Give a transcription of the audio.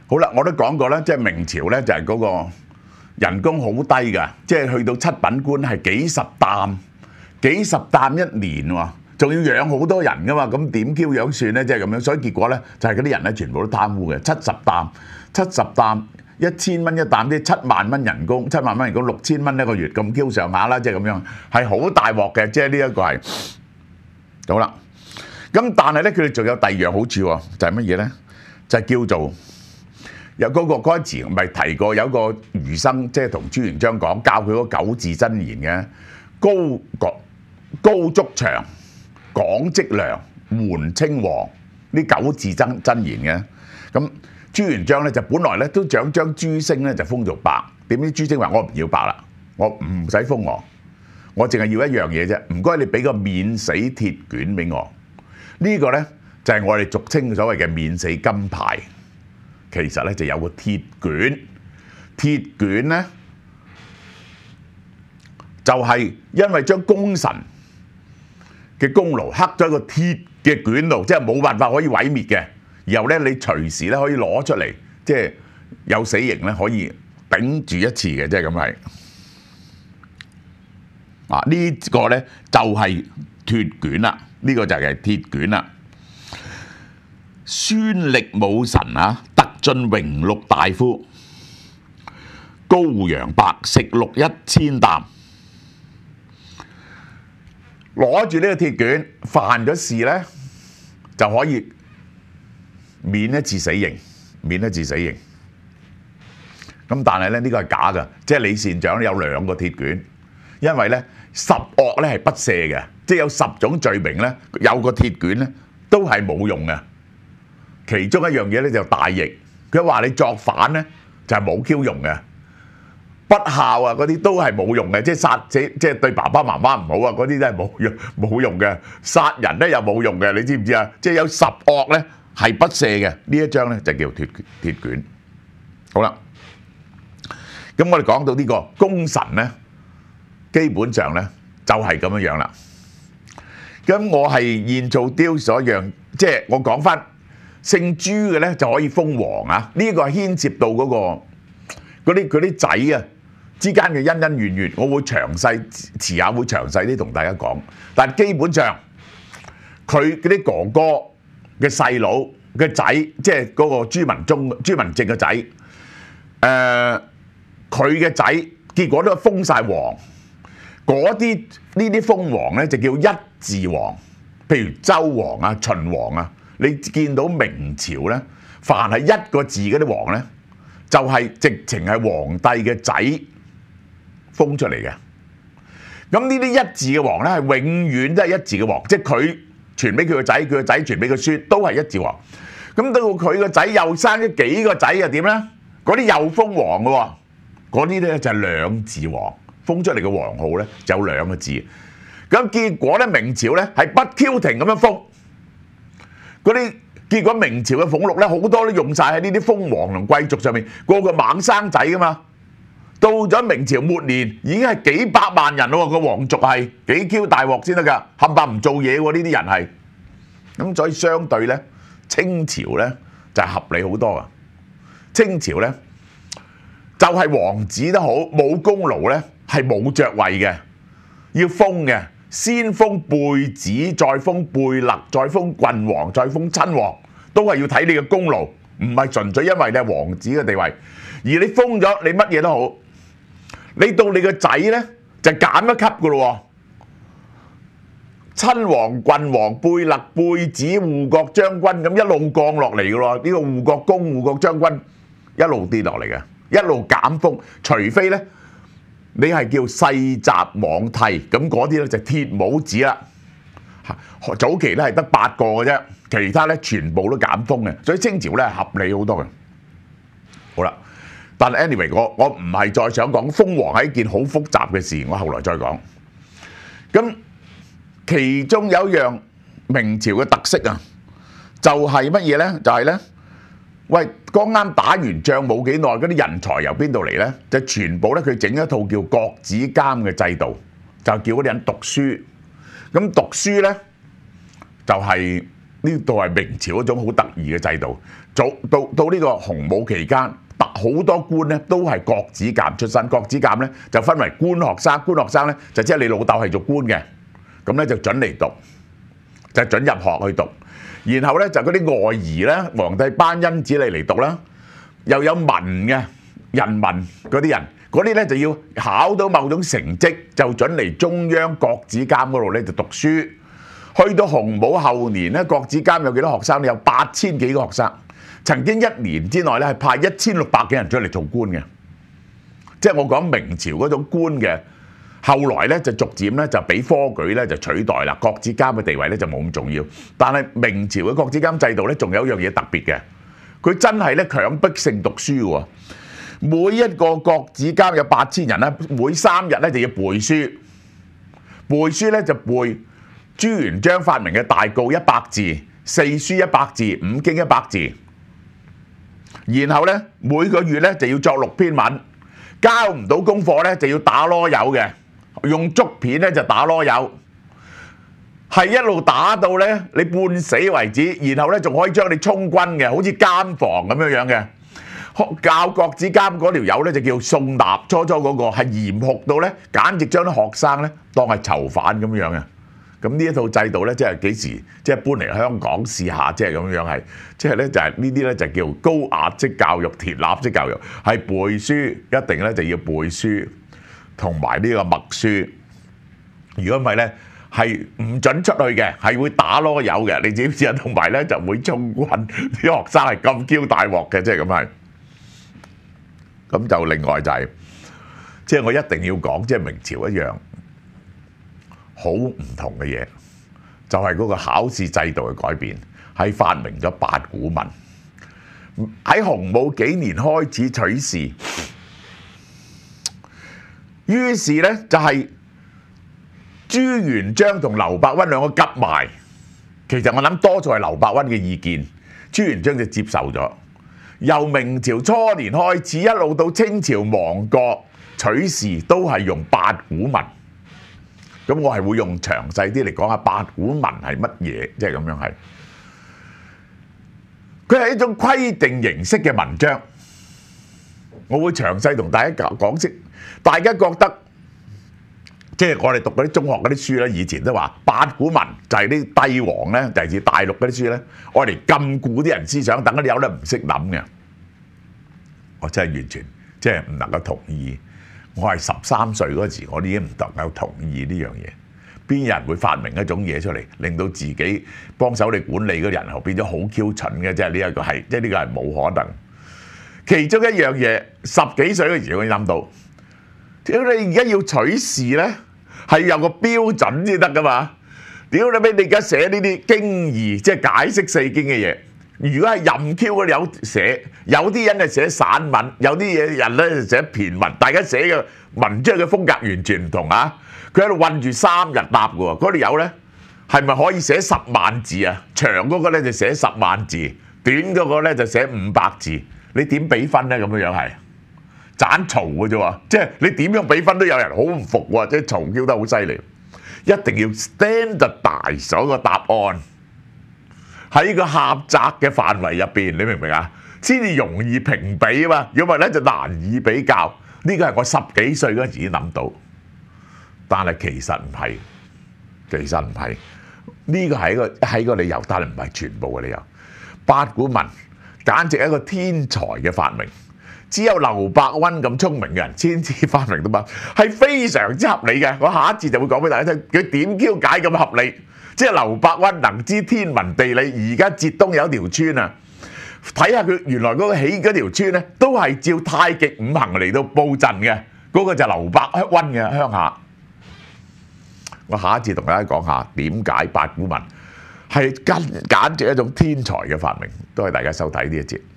好啦，我都講過啦，即係明朝咧就係嗰個人工好低㗎，即係去到七品官係幾十擔一年喎，仲要養好多人㗎嘛，咁點 Q 樣算咧？即係咁樣，所以結果咧就係嗰啲人咧全部都貪污嘅，70擔，1000蚊一擔，即係7萬蚊人工，7萬蚊人工6000蚊一個月咁 Q 上下啦，即係咁樣，係好大鑊嘅，即係呢一個係好啦。咁但係咧，佢哋仲有第二樣好處喎，就係乜嘢咧？就係叫做有嗰個嗰陣時咪提過有個儒生，即係同朱元璋講，教佢嗰9字真言嘅，高築牆、廣積糧、緩稱王呢9字真言嘅。咁朱元璋咧就本來咧都想將朱升咧就封做伯，點知朱升話我唔要伯啦，我唔使封我，我淨係要一樣嘢啫，唔該你俾個免死鐵券俾我。呢個咧就係我哋俗稱所謂嘅免死金牌，其實咧就有個鐵券，鐵券咧就係因為將功臣嘅功勞刻咗喺個鐵嘅卷度，即係冇辦法可以毀滅嘅，然後咧你隨時咧可以攞出嚟，即係有死刑咧可以頂住一次嘅，即係咁係。啊，呢個咧就係鐵券啦。呢個就係鐵卷啦。孫力武臣啊，特進榮祿大夫，高陽伯食祿1000擔，攞住呢個鐵卷，犯咗事咧就可以免一次死刑，咁但係咧呢個係假㗎，即係李善長有2個鐵卷，因為咧10惡咧係不赦嘅。即係有10種罪名咧，有個鐵卷咧都係冇用嘅。其中一樣嘢咧就大逆，佢話你作反咧就係冇 Q 用嘅，不孝啊嗰啲都係冇用嘅，即係殺即係對爸爸媽媽唔好啊嗰啲都係冇用嘅，殺人咧又冇用嘅，你知唔知啊？即係有10惡咧係不赦嘅，呢一張咧就叫鐵卷。好啦，咁我哋講到呢個功臣咧，基本上咧就係咁樣樣啦。咁我係現做雕所樣，即係我講翻姓朱嘅咧就可以封王啊！呢個係牽涉到嗰啲仔啊之間嘅恩恩怨怨，我會詳細遲下會詳細啲同大家講。但基本上佢嗰啲哥哥嘅細佬嘅仔，即係嗰個朱文正嘅仔，佢嘅仔結果都封晒王。呢啲封王咧就叫一字王，譬如周王啊、秦王啊，你見到明朝咧，凡係1個字嗰啲王咧，就係直情係皇帝嘅仔封出嚟嘅。咁呢啲一字嘅王咧，係永遠都係一字嘅王，即係佢傳俾佢個仔，佢個仔傳俾佢孫，都係一字王。咁到佢個仔又生咗幾個仔又點咧？嗰啲又封王嘅喎，嗰啲咧就係2字王。封出嚟嘅王號咧就有2個字，咁結果咧明朝咧係不 Q 停咁樣封，嗰啲結果明朝嘅俸祿咧好多都用晒喺呢啲封王同貴族上面，個個猛生仔噶嘛。到咗明朝末年已經係幾百萬人咯，個皇族係幾 Q 大鑊先得㗎，冚唪唥唔做嘢喎呢啲人係，咁所以相對咧清朝咧就係合理好多啊。清朝咧就係王子都好冇功勞咧。係冇爵位嘅，要封嘅，先封貝子，再封貝勒，再封郡王，再封親王，都係要睇你嘅功勞，唔係純粹因為你係王子嘅地位，而你封咗你乜嘢都好，你到你個仔咧就減一級噶咯喎，親王、郡王、貝勒、貝子、護國將軍咁一路降落嚟噶咯，呢個護國公、護國將軍一路跌落嚟嘅，一路減封，除非咧。你係叫世襲罔替，咁嗰啲咧就鐵帽子啦。早期咧係得8個嘅啫，其他咧全部都減封嘅，所以清朝咧係合理好多嘅。好啦，但係 anyway， 我唔係再想講封王係一件好複雜嘅事，我後來再講。咁其中有一樣明朝嘅特色啊，就係乜嘢咧？就係咧。喂，剛啱打完仗冇幾耐，嗰啲人才由邊度嚟咧？就全部咧佢整一套叫國子監嘅制度，就叫嗰啲人讀書。咁讀書咧就係呢度係明朝一種好得意嘅制度。到呢個洪武期間，好多官咧都係國子監出身。國子監咧就分為官學生，官學生咧就即係你老豆係做官嘅，咁咧就準嚟讀，就準入學去讀。然後咧就嗰啲外兒咧，皇帝頒恩子嚟讀啦，又有民嘅人民嗰啲人，嗰啲咧就要考到某種成績，就準嚟中央國子監嗰度咧就讀書。去到洪武後年咧，國子監有幾多學生咧？有8000幾個學生。曾經1年之內咧係派1600幾人出嚟做官嘅。即係我講明朝嗰種官嘅，後來咧就逐漸咧就俾科舉咧就取代啦。國子監嘅地位咧就冇咁重要。但係明朝嘅國子監制度咧，仲有一樣嘢特別嘅，佢真係咧強迫性讀書喎。每一個國子監有8000人咧，每3日咧就要背書。背書咧就背朱元璋發明嘅大誥100字、四書100字、五經100字。然後咧每個月咧就要作6篇文，交唔到功課咧就要打籮柚嘅，用竹片咧就打籮柚，係一路打到咧你半死為止，然後咧仲可以將你充軍嘅，好似監房咁樣樣嘅。教國子監嗰條友咧就叫宋立，初嗰個係嚴酷到咧，簡直將啲學生咧當係囚犯咁樣嘅。咁呢一套制度咧，即係幾時即係搬嚟香港試下，即係咁樣係，即係咧就係呢啲咧就叫高壓式教育、鐵立式教育，係背書，一定咧就要背書，同埋呢個默書。如果唔係咧，係唔準出去嘅，係會打籮柚嘅，你知唔知啊？同埋咧就會充軍，啲學生係咁嬌大鑊嘅，即係咁係。咁就另外就係，即係我一定要講，即係明朝一樣好唔同嘅嘢，就係嗰個考試制度嘅改變，係發明咗八股文。喺洪武幾年開始取士，於是咧就係朱元璋同劉伯溫兩個夾埋。其實我諗多數係劉伯溫嘅意見，朱元璋就接受咗。由明朝初年開始，一路到清朝亡國，取士都係用八股文。咁我係會用詳細啲嚟講下八股文係乜嘢，即係咁樣係。佢係一種規定形式嘅文章，我會詳細同大家講識。大家覺得即係我哋讀嗰啲中學嗰啲書咧，以前都話八股文就係啲帝王咧，就係指大陸嗰啲書咧，我嚟禁錮啲人思想，等嗰啲友咧唔識諗嘅。我真係完全即係唔能夠同意。我係13歲嗰時，我已經唔能夠同意呢樣嘢。邊有人會發明一種嘢出嚟，令到自己幫手你管理嗰人後變咗好 Q 蠢嘅？即係呢一個係，即係呢個係冇可能。其中一樣嘢，10幾歲嗰時我已經諗到，屌你而家要取士咧，係有個標準先得噶嘛？屌你俾你而家寫呢啲經義，即係解釋四經嘅嘢。如果係任 Q 嗰啲有寫，有啲人係寫散文，有啲嘢人咧就寫駢文，大家寫嘅文章嘅風格完全唔同啊！佢喺度韞住3日答嘅喎，嗰條友咧係咪可以寫10萬字啊？長嗰個咧就寫10萬字，短嗰個咧就寫500字。你點俾分咧？咁樣樣係盞嘈嘅啫喎，即係你點樣俾分都有人好唔服喎，即係嘈叫得好犀利。一定要 standardize 咗個答案喺個狹窄嘅範圍入邊，你明唔明啊？先至容易評比啊嘛，如果唔係咧就難以比較。呢個係我10幾歲嗰陣時已經諗到，但係其實唔係，呢個係一個理由，但係唔係全部嘅理由。八股文簡直係一個天才嘅發明，只有劉伯溫咁聰明嘅人先至發明到嘛，係非常之合理嘅。我下一節就會講俾大家聽，佢點解咁合理？即係劉伯溫能知天文地理，而家浙東有一條村啊，睇下佢原來嗰個起嗰條村咧，都係照太極五行嚟到佈陣嘅，嗰個就係劉伯溫嘅鄉下。我下一節同大家講下點解八股文係簡直一種天才嘅發明。多謝大家收睇呢一節。